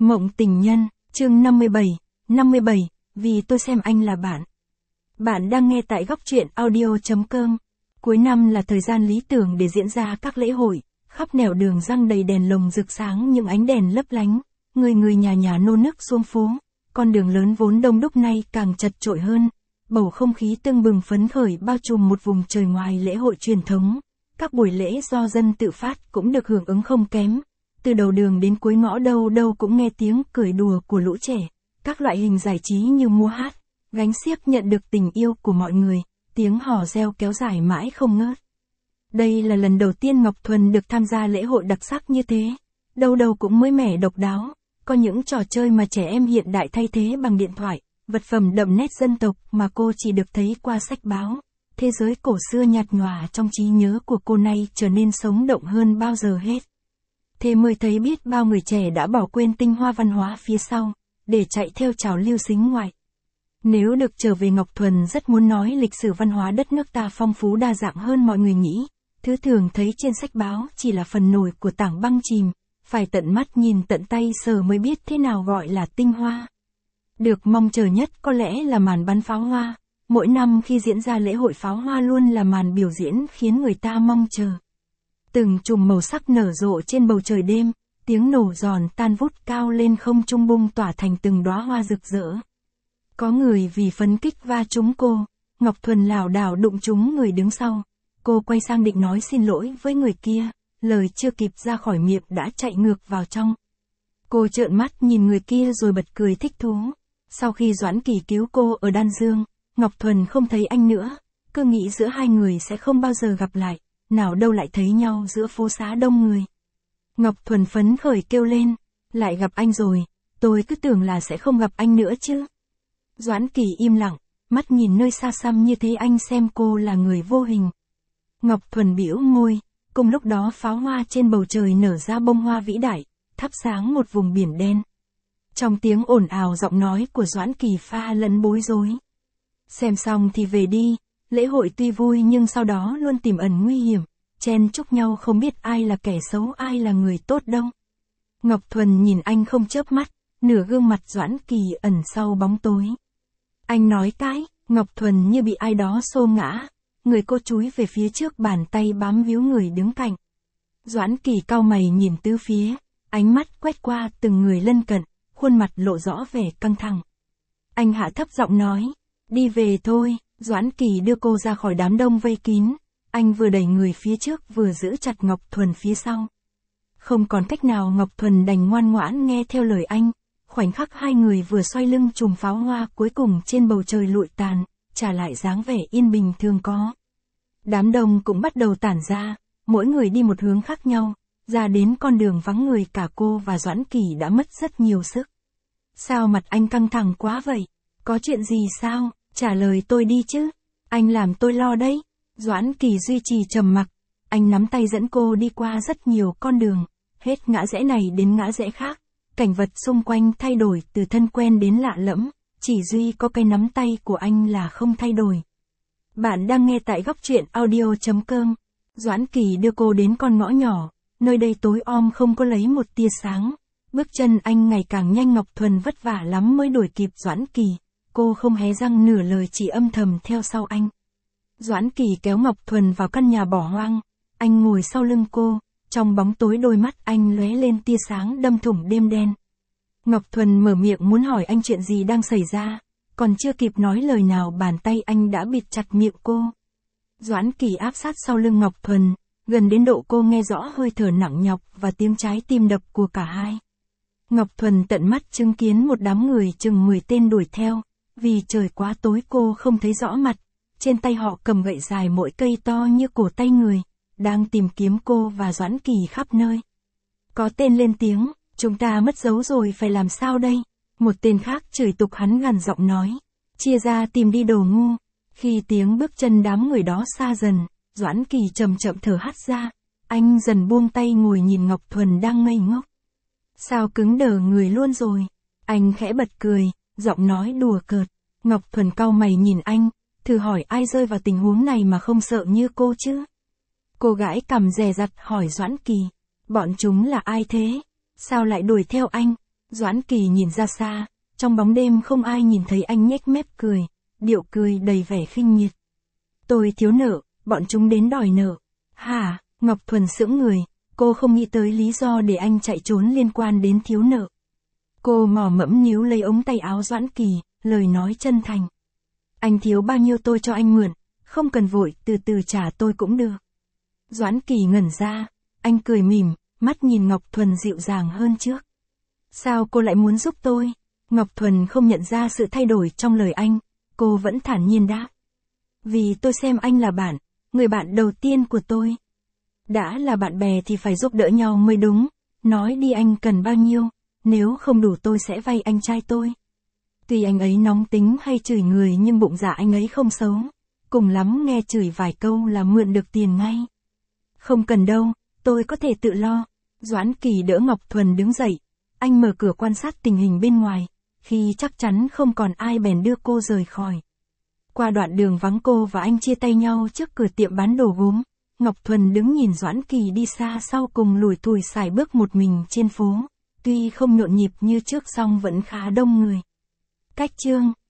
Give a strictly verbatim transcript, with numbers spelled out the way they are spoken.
Mộng tình nhân, chương năm mươi bảy, năm mươi bảy, vì tôi xem anh là bạn. Bạn đang nghe tại góc truyện audio chấm com. Cuối năm là thời gian lý tưởng để diễn ra các lễ hội, khắp nẻo đường răng đầy đèn lồng rực sáng những ánh đèn lấp lánh, người người nhà nhà nô nức xuống phố, con đường lớn vốn đông đúc nay càng chật chội hơn, bầu không khí tưng bừng phấn khởi bao trùm một vùng trời ngoài lễ hội truyền thống, các buổi lễ do dân tự phát cũng được hưởng ứng không kém. Từ đầu đường đến cuối ngõ đâu đâu cũng nghe tiếng cười đùa của lũ trẻ, các loại hình giải trí như múa hát, gánh xiếc nhận được tình yêu của mọi người, tiếng hò reo kéo dài mãi không ngớt. Đây là lần đầu tiên Ngọc Thuần được tham gia lễ hội đặc sắc như thế, đâu đâu cũng mới mẻ độc đáo, có những trò chơi mà trẻ em hiện đại thay thế bằng điện thoại, vật phẩm đậm nét dân tộc mà cô chỉ được thấy qua sách báo. Thế giới cổ xưa nhạt nhòa trong trí nhớ của cô nay trở nên sống động hơn bao giờ hết. Thế mới thấy biết bao người trẻ đã bỏ quên tinh hoa văn hóa phía sau, để chạy theo trào lưu xính ngoại. Nếu được trở về Ngọc Thuần rất muốn nói lịch sử văn hóa đất nước ta phong phú đa dạng hơn mọi người nghĩ, thứ thường thấy trên sách báo chỉ là phần nổi của tảng băng chìm, phải tận mắt nhìn tận tay sờ mới biết thế nào gọi là tinh hoa. Được mong chờ nhất có lẽ là màn bắn pháo hoa, mỗi năm khi diễn ra lễ hội pháo hoa luôn là màn biểu diễn khiến người ta mong chờ. Từng chùm màu sắc nở rộ trên bầu trời đêm, tiếng nổ giòn tan vút cao lên không trung bung tỏa thành từng đóa hoa rực rỡ. Có người vì phấn kích va trúng cô, Ngọc Thuần lảo đảo đụng trúng người đứng sau. Cô quay sang định nói xin lỗi với người kia, lời chưa kịp ra khỏi miệng đã chạy ngược vào trong. Cô trợn mắt nhìn người kia rồi bật cười thích thú. Sau khi Doãn Kỳ cứu cô ở Đan Dương, Ngọc Thuần không thấy anh nữa, cứ nghĩ giữa hai người sẽ không bao giờ gặp lại. Nào đâu lại thấy nhau giữa phố xá đông người. Ngọc Thuần phấn khởi kêu lên, lại gặp anh rồi, tôi cứ tưởng là sẽ không gặp anh nữa chứ. Doãn Kỳ im lặng, mắt nhìn nơi xa xăm như thế anh xem cô là người vô hình. Ngọc Thuần bĩu môi, cùng lúc đó pháo hoa trên bầu trời nở ra bông hoa vĩ đại, thắp sáng một vùng biển đen. Trong tiếng ồn ào giọng nói của Doãn Kỳ pha lẫn bối rối. Xem xong thì về đi. Lễ hội tuy vui nhưng sau đó luôn tiềm ẩn nguy hiểm, chen chúc nhau không biết ai là kẻ xấu ai là người tốt đâu. Ngọc Thuần nhìn anh không chớp mắt, nửa gương mặt Doãn Kỳ ẩn sau bóng tối. Anh nói cái, Ngọc Thuần như bị ai đó xô ngã, người cô chúi về phía trước bàn tay bám víu người đứng cạnh. Doãn Kỳ cau mày nhìn tứ phía, ánh mắt quét qua từng người lân cận, khuôn mặt lộ rõ vẻ căng thẳng. Anh hạ thấp giọng nói, đi về thôi. Doãn Kỳ đưa cô ra khỏi đám đông vây kín, anh vừa đẩy người phía trước vừa giữ chặt Ngọc Thuần phía sau. Không còn cách nào Ngọc Thuần đành ngoan ngoãn nghe theo lời anh, khoảnh khắc hai người vừa xoay lưng chùm pháo hoa cuối cùng trên bầu trời lụi tàn, trả lại dáng vẻ yên bình thường có. Đám đông cũng bắt đầu tản ra, mỗi người đi một hướng khác nhau, ra đến con đường vắng người cả cô và Doãn Kỳ đã mất rất nhiều sức. Sao mặt anh căng thẳng quá vậy? Có chuyện gì sao? Trả lời tôi đi chứ, anh làm tôi lo đấy. Doãn Kỳ duy trì trầm mặc, anh nắm tay dẫn cô đi qua rất nhiều con đường, hết ngã rẽ này đến ngã rẽ khác, cảnh vật xung quanh thay đổi từ thân quen đến lạ lẫm, chỉ duy có cái nắm tay của anh là không thay đổi. Bạn đang nghe tại góc truyện audio chấm com. Doãn Kỳ đưa cô đến con ngõ nhỏ, nơi đây tối om không có lấy một tia sáng, bước chân anh ngày càng nhanh. Ngọc Thuần vất vả lắm mới đuổi kịp Doãn Kỳ. Cô không hé răng nửa lời chỉ âm thầm theo sau anh. Doãn Kỳ kéo Ngọc Thuần vào căn nhà bỏ hoang, anh ngồi sau lưng cô, trong bóng tối đôi mắt anh lóe lên tia sáng đâm thủng đêm đen. Ngọc Thuần mở miệng muốn hỏi anh chuyện gì đang xảy ra, còn chưa kịp nói lời nào bàn tay anh đã bịt chặt miệng cô. Doãn Kỳ áp sát sau lưng Ngọc Thuần, gần đến độ cô nghe rõ hơi thở nặng nhọc và tiếng trái tim đập của cả hai. Ngọc Thuần tận mắt chứng kiến một đám người chừng mười tên đuổi theo. Vì trời quá tối cô không thấy rõ mặt, trên tay họ cầm gậy dài mỗi cây to như cổ tay người, đang tìm kiếm cô và Doãn Kỳ khắp nơi. Có tên lên tiếng, chúng ta mất dấu rồi phải làm sao đây? Một tên khác chửi tục hắn gằn giọng nói, chia ra tìm đi đồ ngu. Khi tiếng bước chân đám người đó xa dần, Doãn Kỳ chậm chậm thở hắt ra, anh dần buông tay ngồi nhìn Ngọc Thuần đang ngây ngốc. Sao cứng đờ người luôn rồi? Anh khẽ bật cười, giọng nói đùa cợt. Ngọc Thuần cau mày nhìn anh, thử hỏi ai rơi vào tình huống này mà không sợ như cô chứ? Cô gái cằm dè dặt hỏi Doãn Kỳ, bọn chúng là ai thế? Sao lại đuổi theo anh? Doãn Kỳ nhìn ra xa, trong bóng đêm không ai nhìn thấy anh nhếch mép cười, điệu cười đầy vẻ khinh miệt. Tôi thiếu nợ, bọn chúng đến đòi nợ. Hả? Ngọc Thuần sững người, cô không nghĩ tới lý do để anh chạy trốn liên quan đến thiếu nợ. Cô mò mẫm níu lấy ống tay áo Doãn Kỳ, lời nói chân thành. Anh thiếu bao nhiêu tôi cho anh mượn, không cần vội, từ từ trả tôi cũng được. Doãn Kỳ ngẩn ra, anh cười mỉm, mắt nhìn Ngọc Thuần dịu dàng hơn trước. Sao cô lại muốn giúp tôi? Ngọc Thuần không nhận ra sự thay đổi trong lời anh, cô vẫn thản nhiên đáp. Vì tôi xem anh là bạn, người bạn đầu tiên của tôi. Đã là bạn bè thì phải giúp đỡ nhau mới đúng, nói đi anh cần bao nhiêu, nếu không đủ tôi sẽ vay anh trai tôi. Tuy anh ấy nóng tính hay chửi người nhưng bụng dạ anh ấy không xấu, cùng lắm nghe chửi vài câu là mượn được tiền ngay. Không cần đâu, tôi có thể tự lo. Doãn Kỳ đỡ Ngọc Thuần đứng dậy, anh mở cửa quan sát tình hình bên ngoài, khi chắc chắn không còn ai bèn đưa cô rời khỏi. Qua đoạn đường vắng cô và anh chia tay nhau trước cửa tiệm bán đồ gốm, Ngọc Thuần đứng nhìn Doãn Kỳ đi xa sau cùng lủi thủi sải bước một mình trên phố, tuy không nhộn nhịp như trước song vẫn khá đông người. Cách chương